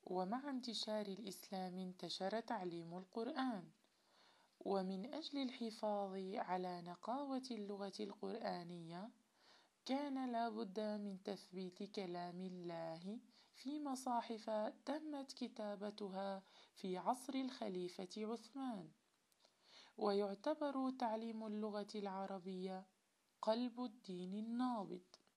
ومع انتشار الإسلام انتشر تعليم القرآن. ومن أجل الحفاظ على نقاوة اللغة القرآنية كان لا بد من تثبيت كلام الله في مصاحف تمت كتابتها في عصر الخليفة عثمان. ويعتبر تعليم اللغة العربية قلب الدين النابض،